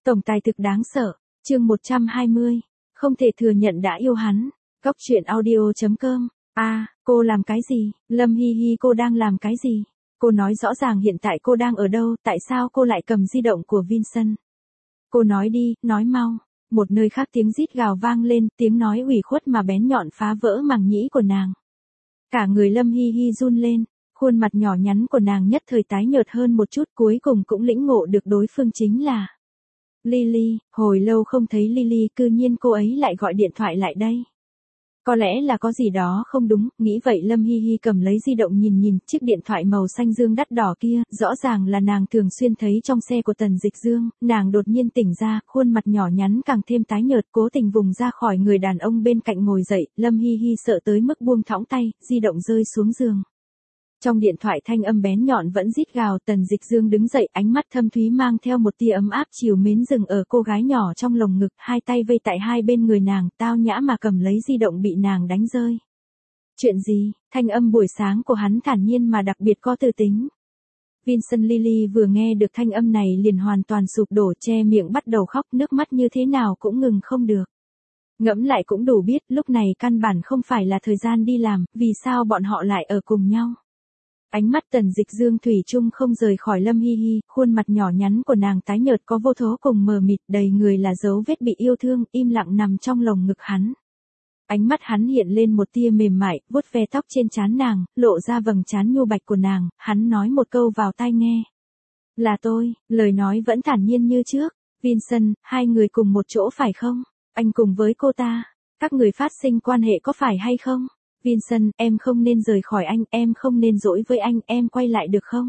Tổng tài thực đáng sợ, chương 120, không thể thừa nhận đã yêu hắn. Góc truyện audio.com. Cô làm cái gì? Lâm Hi Hi, cô đang làm cái gì? Cô nói rõ ràng hiện tại cô đang ở đâu, tại sao cô lại cầm di động của Vincent? Cô nói đi, nói mau. Một nơi khác tiếng rít gào vang lên, tiếng nói ủy khuất mà bén nhọn phá vỡ màng nhĩ của nàng. Cả người Lâm Hi Hi run lên, khuôn mặt nhỏ nhắn của nàng nhất thời tái nhợt hơn một chút, cuối cùng cũng lĩnh ngộ được đối phương chính là Lily. Hồi lâu không thấy Lily, cư nhiên cô ấy lại gọi điện thoại lại đây. Có lẽ là có gì đó không đúng, nghĩ vậy Lâm Hi Hi cầm lấy di động nhìn chiếc điện thoại màu xanh dương đắt đỏ kia, rõ ràng là nàng thường xuyên thấy trong xe của Tần Dịch Dương, nàng đột nhiên tỉnh ra, khuôn mặt nhỏ nhắn càng thêm tái nhợt, cố tình vùng ra khỏi người đàn ông bên cạnh ngồi dậy, Lâm Hi Hi sợ tới mức buông thõng tay, di động rơi xuống giường. Trong điện thoại thanh âm bén nhọn vẫn rít gào, Tần Dịch Dương đứng dậy, ánh mắt thâm thúy mang theo một tia ấm áp trìu mến dừng ở cô gái nhỏ trong lồng ngực, hai tay vây tại hai bên người nàng, tao nhã mà cầm lấy di động bị nàng đánh rơi. Chuyện gì? Thanh âm buổi sáng của hắn thản nhiên mà đặc biệt có tư tính. Vincent. Lily vừa nghe được thanh âm này liền hoàn toàn sụp đổ, che miệng bắt đầu khóc, nước mắt như thế nào cũng ngừng không được. Ngẫm lại cũng đủ biết, lúc này căn bản không phải là thời gian đi làm, vì sao bọn họ lại ở cùng nhau. Ánh mắt Tần Dịch Dương thủy chung không rời khỏi Lâm Hi Hi, khuôn mặt nhỏ nhắn của nàng tái nhợt có vô thố cùng mờ mịt, đầy người là dấu vết bị yêu thương, im lặng nằm trong lồng ngực hắn. Ánh mắt hắn hiện lên một tia mềm mại, vuốt ve tóc trên trán nàng, lộ ra vầng trán nhu bạch của nàng, hắn nói một câu vào tai nghe. Là tôi, lời nói vẫn thản nhiên như trước. Vincent, hai người cùng một chỗ phải không? Anh cùng với cô ta, các người phát sinh quan hệ có phải hay không? Vincent, em không nên rời khỏi anh, em không nên dỗi với anh, em quay lại được không?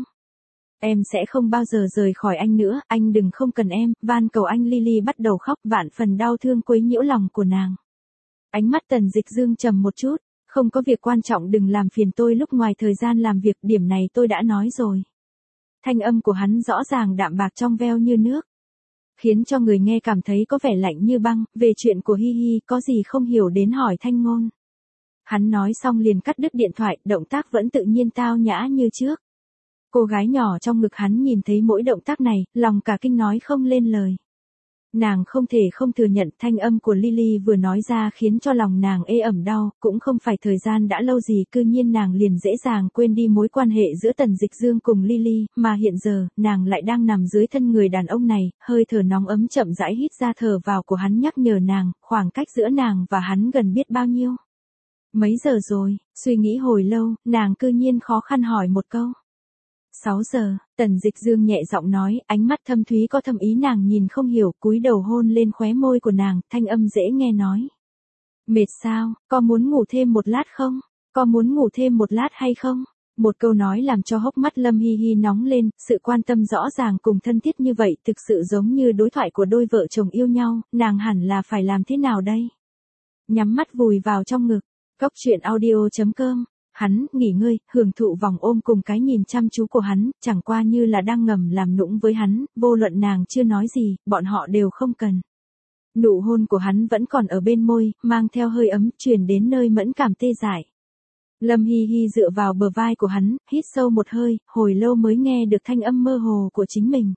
Em sẽ không bao giờ rời khỏi anh nữa, anh đừng không cần em, van cầu anh. Lily bắt đầu khóc, vạn phần đau thương quấy nhiễu lòng của nàng. Ánh mắt Tần Dịch Dương trầm một chút, không có việc quan trọng đừng làm phiền tôi lúc ngoài thời gian làm việc, điểm này tôi đã nói rồi. Thanh âm của hắn rõ ràng đạm bạc trong veo như nước, khiến cho người nghe cảm thấy có vẻ lạnh như băng. Về chuyện của Hi Hi, có gì không hiểu đến hỏi Thanh Ngôn. Hắn nói xong liền cắt đứt điện thoại, động tác vẫn tự nhiên tao nhã như trước. Cô gái nhỏ trong ngực hắn nhìn thấy mỗi động tác này, lòng cả kinh nói không lên lời. Nàng không thể không thừa nhận, thanh âm của Lily vừa nói ra khiến cho lòng nàng ê ẩm đau, cũng không phải thời gian đã lâu gì cư nhiên nàng liền dễ dàng quên đi mối quan hệ giữa Tần Dịch Dương cùng Lily, mà hiện giờ, nàng lại đang nằm dưới thân người đàn ông này, hơi thở nóng ấm chậm rãi hít ra thở vào của hắn nhắc nhở nàng, khoảng cách giữa nàng và hắn gần biết bao nhiêu. Mấy giờ rồi? Suy nghĩ hồi lâu, nàng cư nhiên khó khăn hỏi một câu. 6 giờ, Tần Dịch Dương nhẹ giọng nói, ánh mắt thâm thúy có thâm ý nàng nhìn không hiểu, cúi đầu hôn lên khóe môi của nàng, thanh âm dễ nghe nói. Mệt sao, có muốn ngủ thêm một lát không? Có muốn ngủ thêm một lát hay không? Một câu nói làm cho hốc mắt Lâm Hi Hi nóng lên, sự quan tâm rõ ràng cùng thân thiết như vậy thực sự giống như đối thoại của đôi vợ chồng yêu nhau, nàng hẳn là phải làm thế nào đây? Nhắm mắt vùi vào trong ngực. Góc truyện audio.com. Hắn, nghỉ ngơi, hưởng thụ vòng ôm cùng cái nhìn chăm chú của hắn, chẳng qua như là đang ngầm làm nũng với hắn, vô luận nàng chưa nói gì, bọn họ đều không cần. Nụ hôn của hắn vẫn còn ở bên môi, mang theo hơi ấm, truyền đến nơi mẫn cảm tê dại. Lâm Hi Hi dựa vào bờ vai của hắn, hít sâu một hơi, hồi lâu mới nghe được thanh âm mơ hồ của chính mình.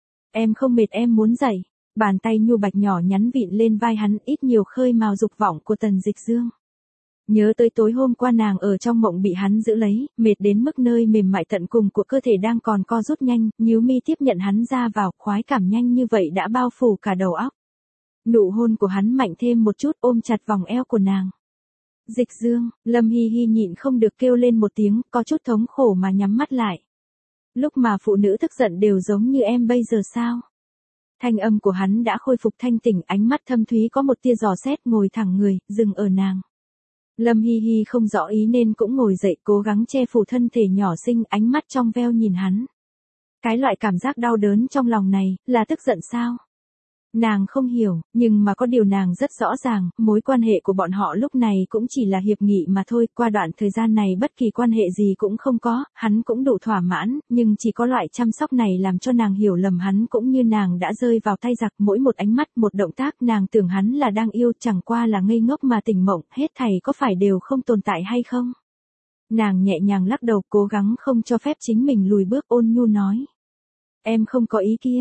Em không mệt, em muốn dậy. Bàn tay nhu bạch nhỏ nhắn vịn lên vai hắn, ít nhiều khơi mào dục vọng của Tần Dịch Dương. Nhớ tới tối hôm qua nàng ở trong mộng bị hắn giữ lấy, mệt đến mức nơi mềm mại tận cùng của cơ thể đang còn co rút nhanh, nhíu mi tiếp nhận hắn ra vào, khoái cảm nhanh như vậy đã bao phủ cả đầu óc. Nụ hôn của hắn mạnh thêm một chút, ôm chặt vòng eo của nàng. Dịch Dương, Lâm Hi Hi nhịn không được kêu lên một tiếng, có chút thống khổ mà nhắm mắt lại. Lúc mà phụ nữ tức giận đều giống như em bây giờ sao? Thanh âm của hắn đã khôi phục thanh tỉnh, ánh mắt thâm thúy có một tia dò xét, ngồi thẳng người, dừng ở nàng. Lâm Hi Hi không rõ ý nên cũng ngồi dậy, cố gắng che phủ thân thể nhỏ xinh, ánh mắt trong veo nhìn hắn. Cái loại cảm giác đau đớn trong lòng này, là tức giận sao? Nàng không hiểu, nhưng mà có điều nàng rất rõ ràng, mối quan hệ của bọn họ lúc này cũng chỉ là hiệp nghị mà thôi, qua đoạn thời gian này bất kỳ quan hệ gì cũng không có, hắn cũng đủ thỏa mãn, nhưng chỉ có loại chăm sóc này làm cho nàng hiểu lầm hắn cũng như nàng đã rơi vào tay giặc, mỗi một ánh mắt, một động tác nàng tưởng hắn là đang yêu, chẳng qua là ngây ngốc mà tỉnh mộng, hết thảy có phải đều không tồn tại hay không? Nàng nhẹ nhàng lắc đầu, cố gắng không cho phép chính mình lùi bước, ôn nhu nói. Em không có ý kia.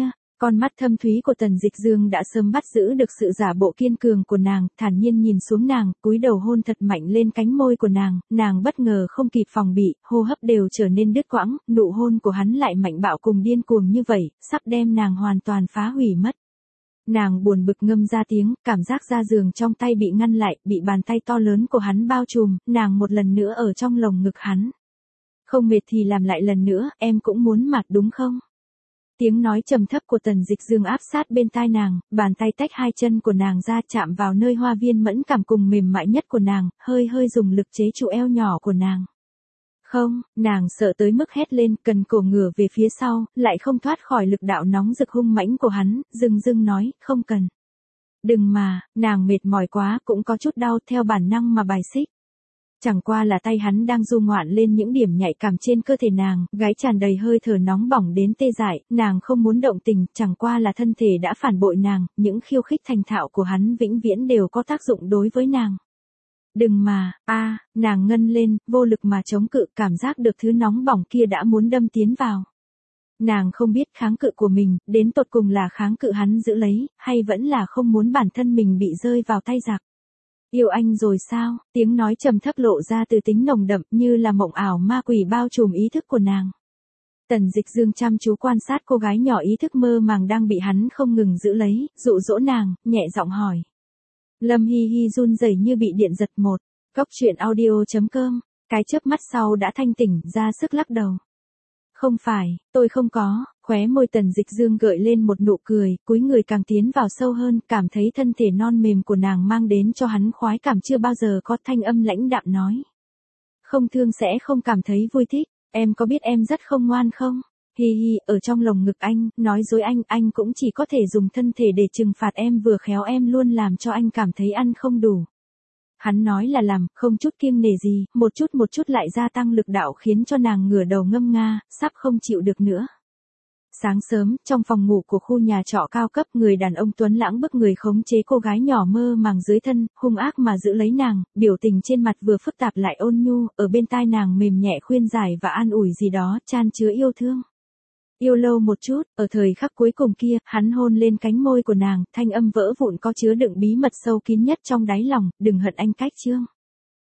Con mắt thâm thúy của Tần Dịch Dương đã sớm bắt giữ được sự giả bộ kiên cường của nàng, thản nhiên nhìn xuống nàng, cúi đầu hôn thật mạnh lên cánh môi của nàng bất ngờ không kịp phòng bị, hô hấp đều trở nên đứt quãng, nụ hôn của hắn lại mạnh bạo cùng điên cuồng như vậy, sắp đem nàng hoàn toàn phá hủy mất. Nàng buồn bực ngâm ra tiếng, cảm giác da giường trong tay bị ngăn lại, bị bàn tay to lớn của hắn bao trùm, nàng một lần nữa ở trong lồng ngực hắn. Không mệt thì làm lại lần nữa, em cũng muốn mạt đúng không? Tiếng nói trầm thấp của Tần Dịch Dương áp sát bên tai nàng, bàn tay tách hai chân của nàng ra chạm vào nơi hoa viên mẫn cảm cùng mềm mại nhất của nàng, hơi dùng lực chế trụ eo nhỏ của nàng. Không, nàng sợ tới mức hét lên, cần cổ ngửa về phía sau, lại không thoát khỏi lực đạo nóng rực hung mãnh của hắn, dưng nói, không cần. Đừng mà, nàng mệt mỏi quá, cũng có chút đau, theo bản năng mà bài xích. Chẳng qua là tay hắn đang du ngoạn lên những điểm nhạy cảm trên cơ thể nàng, gái tràn đầy hơi thở nóng bỏng đến tê dại, nàng không muốn động tình, chẳng qua là thân thể đã phản bội nàng, những khiêu khích thành thạo của hắn vĩnh viễn đều có tác dụng đối với nàng. Đừng mà, nàng ngân lên, vô lực mà chống cự, cảm giác được thứ nóng bỏng kia đã muốn đâm tiến vào. Nàng không biết kháng cự của mình, đến tột cùng là kháng cự hắn giữ lấy, hay vẫn là không muốn bản thân mình bị rơi vào tay giặc. Yêu anh rồi sao? Tiếng nói trầm thấp lộ ra từ tính nồng đậm như là mộng ảo ma quỷ bao trùm ý thức của nàng. Tần Dịch Dương chăm chú quan sát cô gái nhỏ ý thức mơ màng đang bị hắn không ngừng giữ lấy, dụ dỗ nàng, nhẹ giọng hỏi. Lâm Hi Hi run rẩy như bị điện giật một. Cốc truyện audio.com. Cái chớp mắt sau đã thanh tỉnh, ra sức lắc đầu. Không phải, tôi không có. Khóe môi Tần Dịch Dương gợi lên một nụ cười, cúi người càng tiến vào sâu hơn, cảm thấy thân thể non mềm của nàng mang đến cho hắn khoái cảm chưa bao giờ có, thanh âm lãnh đạm nói. Không thương sẽ không cảm thấy vui thích, em có biết em rất không ngoan không? Hi hi, ở trong lồng ngực anh, nói dối anh cũng chỉ có thể dùng thân thể để trừng phạt em, vừa khéo em luôn làm cho anh cảm thấy ăn không đủ. Hắn nói là làm, không chút kiêng nể gì, một chút lại gia tăng lực đạo khiến cho nàng ngửa đầu ngâm nga, sắp không chịu được nữa. Sáng sớm, trong phòng ngủ của khu nhà trọ cao cấp, người đàn ông tuấn lãng bức người khống chế cô gái nhỏ mơ màng dưới thân, hung ác mà giữ lấy nàng, biểu tình trên mặt vừa phức tạp lại ôn nhu, ở bên tai nàng mềm nhẹ khuyên giải và an ủi gì đó, chan chứa yêu thương. Yêu lâu một chút, ở thời khắc cuối cùng kia, hắn hôn lên cánh môi của nàng, thanh âm vỡ vụn có chứa đựng bí mật sâu kín nhất trong đáy lòng, đừng hận anh cách chương.